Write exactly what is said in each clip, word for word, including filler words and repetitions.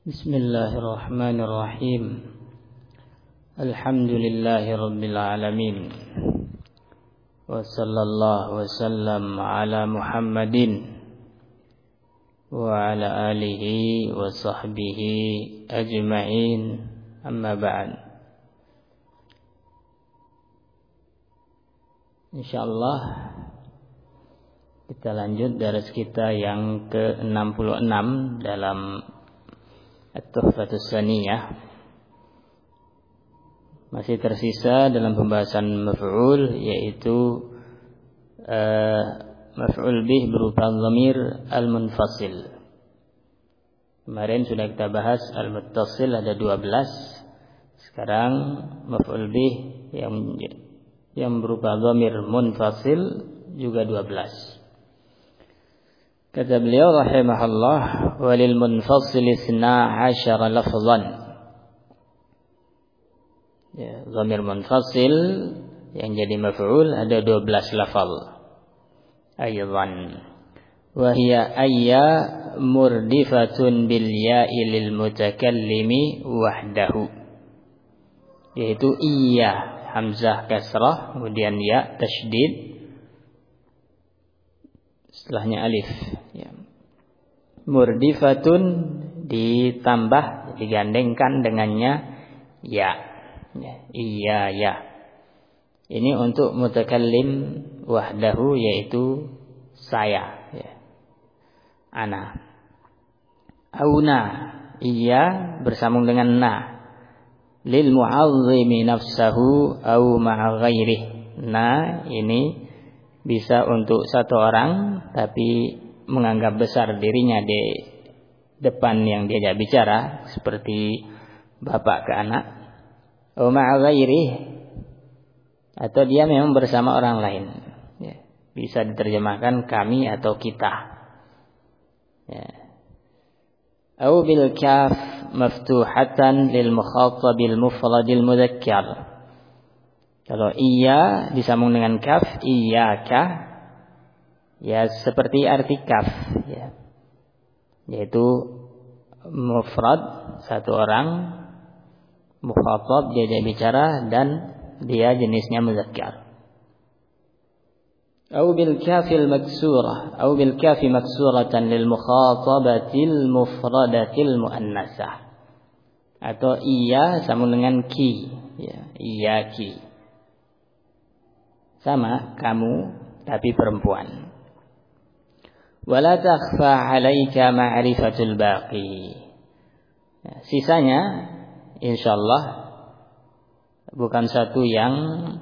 Bismillahirrahmanirrahim. Alhamdulillahi rabbil alamin. Wa sallallahu wasallam ala Muhammadin wa ala alihi wa sahbihi ajma'in. Amma ba'd. Insyaallah kita lanjut daras kita yang ke enam puluh enam dalam At-Tuhfatus Saniyah. Masih tersisa dalam pembahasan maf'ul, yaitu uh, maf'ul bih berupa dhamir al-munfasil. Kemarin sudah kita bahas al-muttasil ada dua belas. Sekarang maf'ul bih yang yang berupa dhamir munfasil juga dua belas. Kata beliau rahimahullah, walil munfasil isna asyara lafzan. Ya, dhamir munfasil yang jadi maf'ul ada dua belas lafal. Aydan wa hiya ayya murdifatun bil ya'i lil mutakallimi wahdahu. Yaitu iya, hamzah kasrah, kemudian ya tasydid, setelahnya alif, ya. Murdifatun ditambah, digandengkan dengannya ya, ya. Iya ya. Ini untuk mutakallim wahdahu, yaitu saya, ya. Ana. Auna, iya bersambung dengan na. Lil mu'azzimi nafsahu au ma'a ghairihi. Na ini bisa untuk satu orang, tapi menganggap besar dirinya di depan yang diajak bicara, seperti bapak ke anak. Au ma'a ghairihi, atau dia memang bersama orang lain. Ya. Bisa diterjemahkan kami atau kita. Ya. Au bil kaf maftuhatan lil mukhatabil mufradil mudzakkar. Kalau iya disambung dengan kaf, iyyaka, ya seperti arti kaf, ya. Yaitu mufrad, satu orang, mukhatab diajak bicara, dan dia jenisnya muzakkar. Au bil kafil maksurah, au bil kafi maksuratan lil mukhatabatil mufradatil muannasah. Atau iya sambung dengan ki, ya, iyyaki. Sama kamu tapi perempuan. Wala takhfa 'alaika ma'rifatul baqi. Ya, sisanya insyaallah bukan satu yang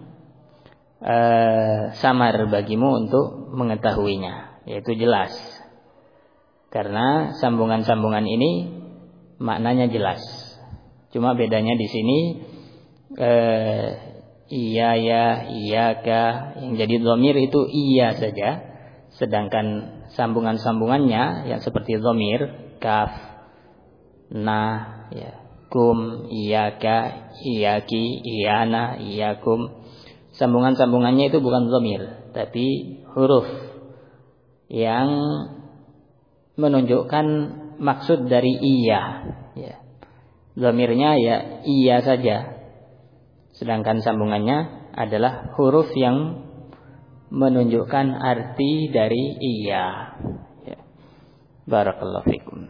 uh, samar bagimu untuk mengetahuinya, yaitu jelas. Karena sambungan-sambungan ini maknanya jelas. Cuma bedanya di sini uh, iya ya, iyaka, yang jadi dhamir itu iya saja, sedangkan sambungan-sambungannya yang seperti dhamir kaf, na, ya, kum, iyaka, iyaki, iyana, iyakum, sambungan-sambungannya itu bukan dhamir, tapi huruf yang menunjukkan maksud dari iya, ya. Dhamirnya ya iya saja, sedangkan sambungannya adalah huruf yang menunjukkan arti dari iya. Ya. Barakallahu fikum.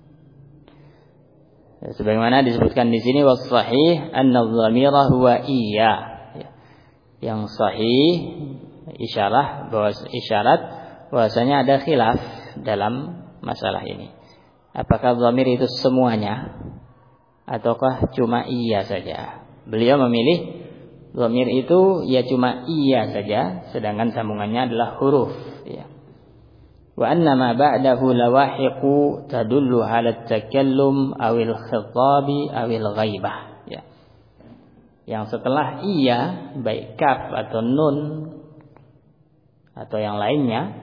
Ya, sebagaimana disebutkan di sini, was sahih anna dhamira huwa iya. Ya. Yang sahih isyarah bahwa isyarat bahwasanya ada khilaf dalam masalah ini. Apakah dhamir itu semuanya ataukah cuma iya saja? Beliau memilih dhamir itu ya cuma iya saja, sedangkan sambungannya adalah huruf, ya. Wa anna ma ba'dahu lawahiqu tadullu 'ala at-takallum awil khitabi awil ghaibah, ya. Yang setelah iya, baik kaf atau nun atau yang lainnya,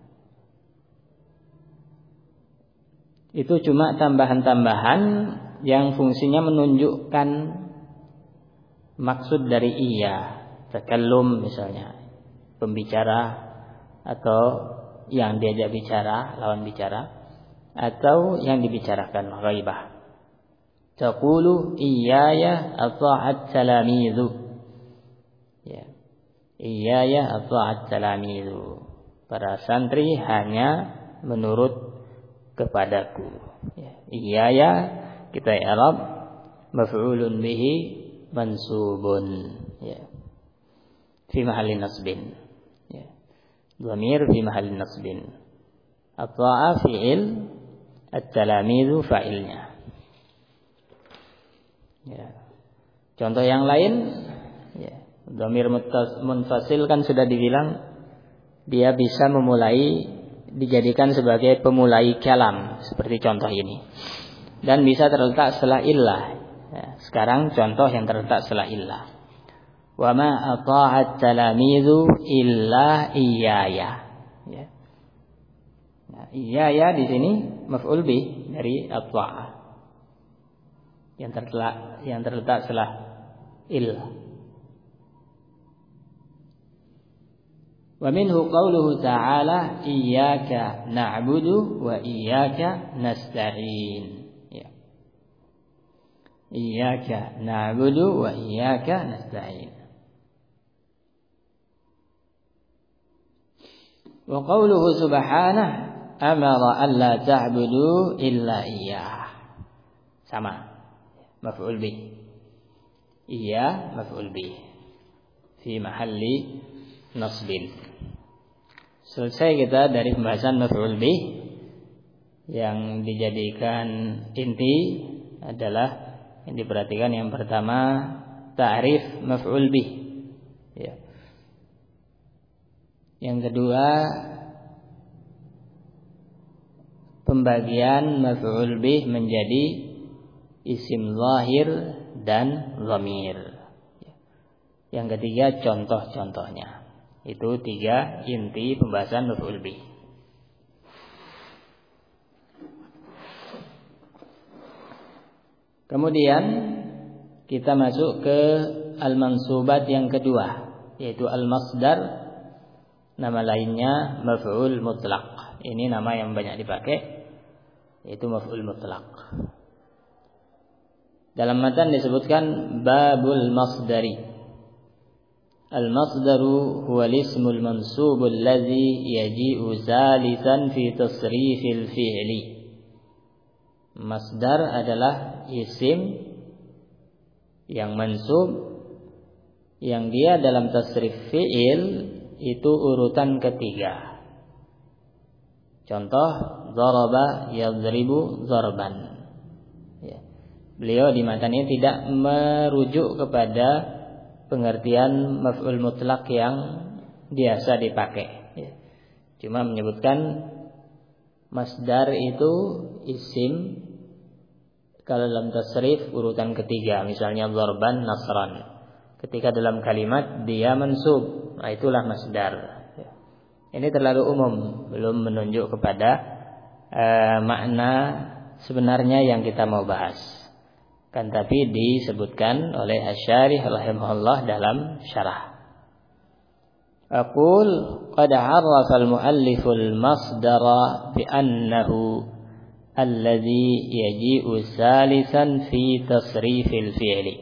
itu cuma tambahan-tambahan yang fungsinya menunjukkan maksud dari iya, takallum misalnya, pembicara atau yang diajak bicara, lawan bicara, atau yang dibicarakan, ghaibah. Taqulu iyaya ata'at talamizu. Ya. Iyaya ata'at talamizu. Para santri hanya menurut kepadaku. Ya. Iyaya kita i'rab maf'ulun bihi mansubun. Ya. Fi mahalli nasbin. Ya. Dhamir fi mahalli nasbin. At-ta'a fi'il, at-talamizu fa'ilnya. Ya. Contoh yang lain, ya. Dhamir munfasil kan sudah dibilang dia bisa memulai, dijadikan sebagai pemulai kalam seperti contoh ini, dan bisa terletak setelah illah. Ya. Sekarang contoh yang terletak setelah illah. Wa ma ata'at talamizu illa iyaya. Ya. Nah, iyaya di sini maf'ul bih dari at-ta'ah yang terletak yang terletak setelah il. Wa minhu qauluhu ta'ala iyyaka na'budu wa iyyaka nasta'in. Ya. Iyyaka na'budu wa iyyaka nasta'in. Wa qauluhu subhanahu amara an la ta'budu illa iyyah. Sama. Maf'ul bih. Iya maf'ul bih. Fi mahalli nasbin. Selesai kita dari pembahasan maf'ul bih. Yang dijadikan inti adalah yang diperhatikan yang pertama ta'rif maf'ul bih. Ya. Yang kedua pembagian maf'ul bih menjadi isim zahir dan dhamir. Yang ketiga contoh-contohnya. Itu tiga inti pembahasan maf'ul bih. Kemudian kita masuk ke al-mansubat yang kedua, yaitu al-masdar. Nama lainnya maf'ul mutlaq. Ini nama yang banyak dipakai, yaitu maf'ul mutlaq. Dalam matan disebutkan babul masdari. Al-masdaru huwa al-ismul mansubul ladzi yaji'u salisan fi tasrifil fi'li. Masdar adalah isim yang mansub yang dia dalam tasrif fi'il itu urutan ketiga. Contoh daraba yadribu darban. Beliau di matan ini tidak merujuk kepada pengertian maf'ul mutlak yang biasa dipakai. Cuma menyebutkan masdar itu isim kalau dalam tasrif urutan ketiga. Misalnya darban nasran. Ketika dalam kalimat dia mansub, nah itulah masdar. Ini terlalu umum, belum menunjuk kepada uh, makna sebenarnya yang kita mau bahas. Kan tapi disebutkan oleh Asy-Syarih rahimahullah dalam syarah. Aqul qad 'arrafa al-mu'allif al-masdara bi annahu alladhi yaji'u salisan fi tasrifil fi'li.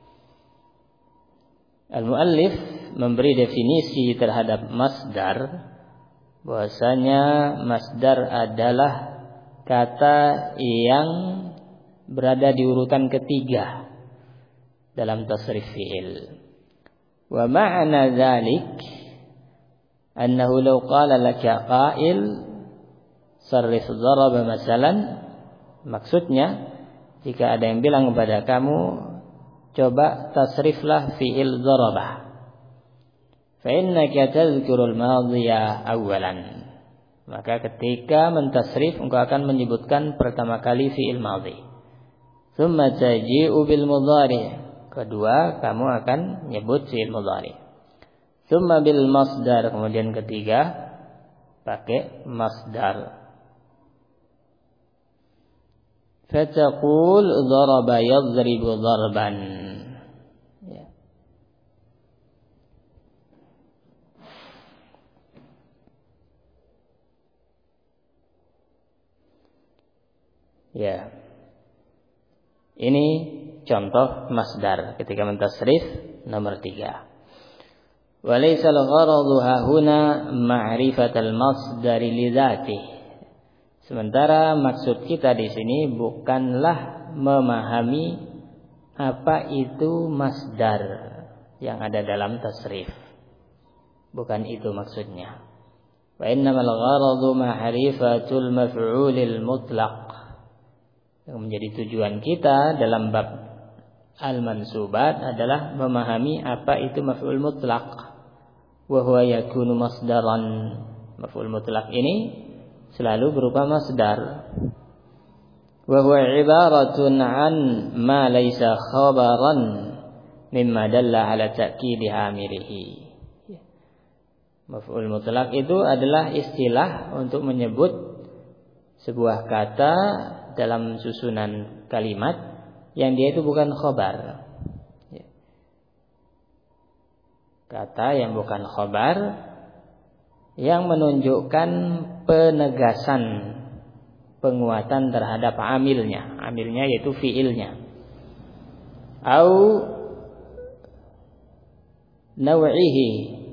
Al-mu'allif memberi definisi terhadap masdar, bahwasanya masdar adalah kata yang berada di urutan ketiga dalam tasrif fi'il. Wa ma'na dzalik annahu law qala laka qa'il sarrif daraba masalan, maksudnya jika ada yang bilang kepada kamu coba tasriflah fi'il daraba, fa innaka tadhkurul madhiya awwalan, maka ketika mentasrif engkau akan menyebutkan pertama kali fi'il madhi. Tsumma taji'u bil mudhari'. Kedua, kamu akan menyebut fi'il mudhari'. Tsumma bil masdar. Kemudian ketiga, pakai masdar. Fataqul daraba yadribu darban. Ya. Ya. Ini contoh masdar ketika mentasrif nomor tiga. Walaysa al-gharadu hahuna ma'rifatal masdari li dzatihi. Sementara maksud kita di sini bukanlah memahami apa itu masdar yang ada dalam tasrif. Bukan itu maksudnya. Wa innamal gharadu ma'rifatul maf'ulil mutlaq. Yang menjadi tujuan kita dalam bab al-mansubat adalah memahami apa itu maf'ul mutlaq. Wa huwa yakunu masdaran. Maf'ul mutlaq ini selalu berupa masdar. Wa huwa ibaratun an ma laysa khabaran mimma dalla ala ta'kidi amilihi. Maf'ul mutlaq itu adalah istilah untuk menyebut sebuah kata dalam susunan kalimat yang dia itu bukan khabar. Kata yang bukan khabar yang menunjukkan penegasan, penguatan terhadap amilnya. Amilnya yaitu fiilnya. Au naw'ihi.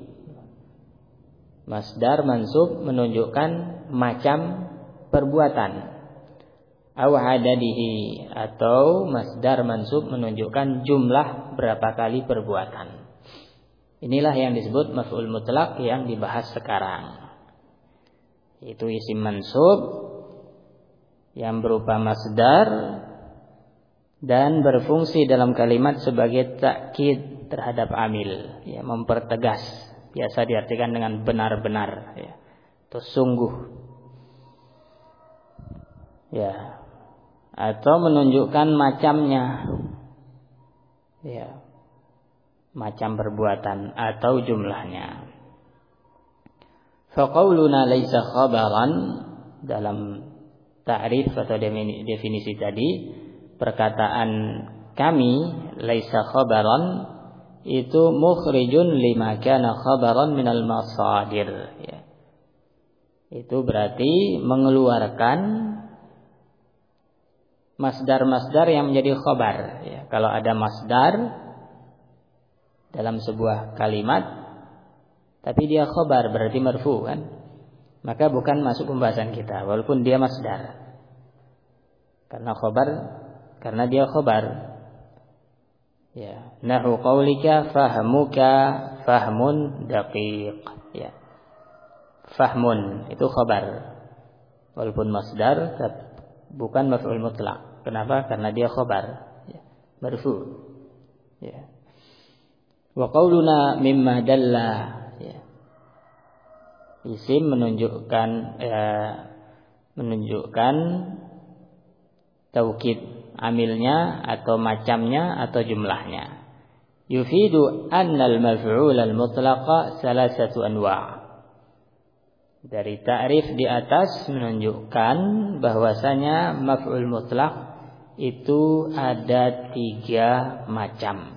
Masdar mansub menunjukkan macam perbuatan. Au adadihi, atau masdar mansub menunjukkan jumlah berapa kali perbuatan. Inilah yang disebut maf'ul mutlaq yang dibahas sekarang. Itu isim mansub yang berupa masdar dan berfungsi dalam kalimat sebagai takkid terhadap amil, ya, mempertegas. Biasa diartikan dengan benar-benar, ya, atau sungguh, ya, atau menunjukkan macamnya, ya, macam perbuatan atau jumlahnya. Faqauluna laisa khabaran, dalam ta'rif atau definisi tadi, perkataan kami laisa khabaran itu mukhrijun lima kana khabaran minal masadir, ya. Itu berarti mengeluarkan masdar-masdar yang menjadi khabar, ya. Kalau ada masdar dalam sebuah kalimat tapi dia khabar berarti marfu, kan? Maka bukan masuk pembahasan kita walaupun dia masdar. Karena khabar, karena dia khabar. Ya, nahu qaulika fahmuka fahmun daqiq, ya. Fahmun itu khabar walaupun masdar, bukan maf'ul mutlaq. Kenapa? Karena dia khabar, ya, marfu, ya. Wa qauluna mimma dalla, ya. Isim menunjukkan, ya, menunjukkan taukid amilnya atau macamnya atau jumlahnya. Yufidu annal maf'ul al-mutlaqa salasatu anwa'. Dari ta'rif di atas menunjukkan bahwasanya maf'ul mutlaq itu ada tiga macam.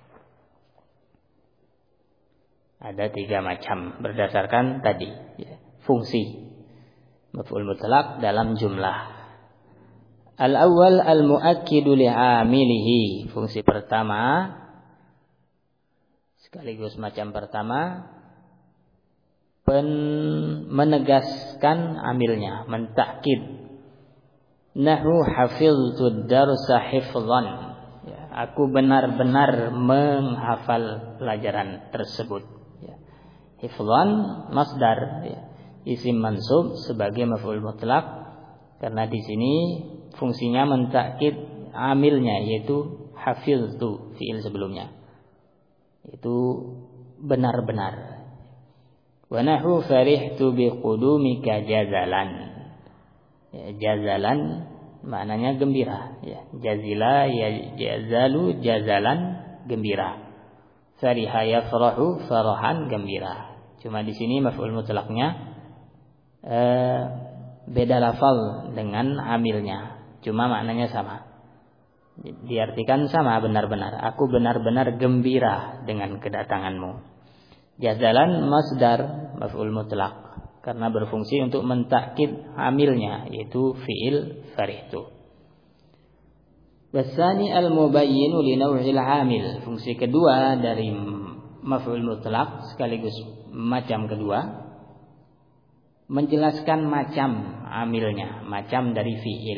Ada tiga macam berdasarkan tadi, ya, fungsi maf'ul mutlaq dalam jumlah. Al-awwal al-mu'akkidu li'amilihi. Fungsi pertama sekaligus macam pertama, pen menegaskan amilnya, mentakkid. Nahu hafiztud darsa hifzan, ya, aku benar-benar menghafal pelajaran tersebut, ya. Hifzan masdar, ya, isim mansub sebagai maf'ul mutlaq karena di sini fungsinya mentakkid amilnya yaitu hafiztu, fiil sebelumnya. Itu benar-benar. Wa nahu farihtu biqudumika jazalan. Ya, jazalan maknanya gembira, ya. Jazila ya jazalu jazalan, gembira. Fariha yafrahu farahan, gembira. Cuma di sini maf'ul mutlaqnya eh, beda lafal dengan amilnya. Cuma maknanya sama. Diartikan sama benar-benar. Aku benar-benar gembira dengan kedatanganmu. Jazalan masdar maf'ul mutlaq karena berfungsi untuk mentakkid amilnya yaitu fiil farihtu. Wasani al-mubayyinu li naw'il 'amil. Fungsi kedua dari maf'ul mutlaq sekaligus macam kedua, menjelaskan macam amilnya, macam dari fi'il.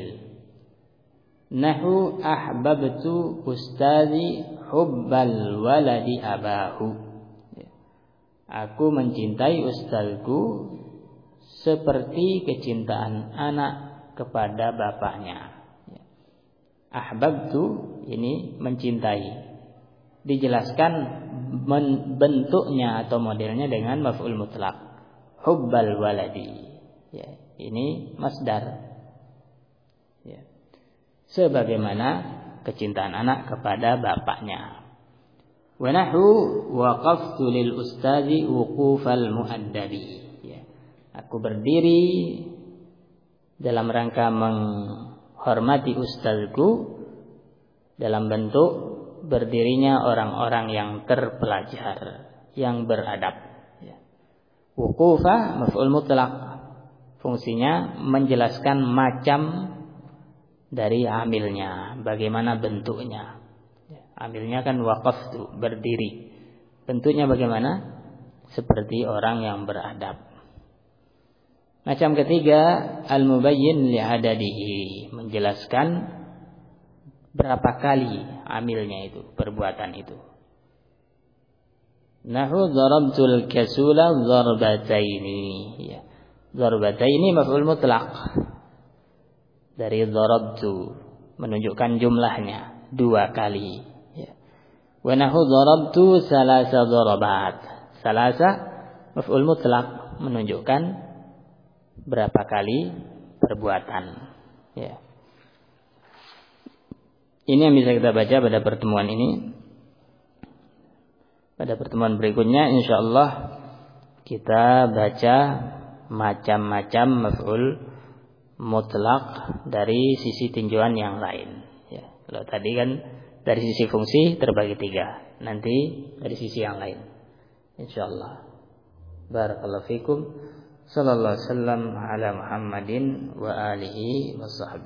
Nahu ahbabtu ustazi hubbal waladi abahu. Aku mencintai ustazku seperti kecintaan anak kepada bapaknya. Ahbabtu ini mencintai. Dijelaskan bentuknya atau modelnya dengan maf'ul mutlaq. Hubbal waladi. Ya, ini masdar. Ya. Sebagaimana kecintaan anak kepada bapaknya. Wa nahu waqaftu lil ustazi wuqufal muaddabi. Ya. Aku berdiri dalam rangka menghormati ustazku dalam bentuk berdirinya orang-orang yang terpelajar, yang beradab. Ya. Wuqufa maf'ul mutlaq. Fungsinya menjelaskan macam dari amilnya, bagaimana bentuknya. Ya. Amilnya kan waqaftu, berdiri. Bentuknya bagaimana? Seperti orang yang beradab. Macam ketiga, al-mubayyin li'adadihi, menjelaskan berapa kali amilnya itu, perbuatan itu. Nahu darabtul kasula darbataini. Ya. Darbataini maf'ul mutlaq. Dari darabtu, menunjukkan jumlahnya, dua kali. Ya. Wa nahu darabtu salasa darabat. Salasa maf'ul mutlaq, menunjukkan berapa kali perbuatan. Ya. Ini yang bisa kita baca pada pertemuan ini. Pada pertemuan berikutnya insyaallah kita baca macam-macam maf'ul mutlaq dari sisi tinjauan yang lain. Ya. Kalau tadi kan dari sisi fungsi terbagi tiga. Nanti dari sisi yang lain. Insyaallah. Barakallahu fikum. Sallallahu alaihi wasallam ala Muhammadin wa alihi wa sahbihi.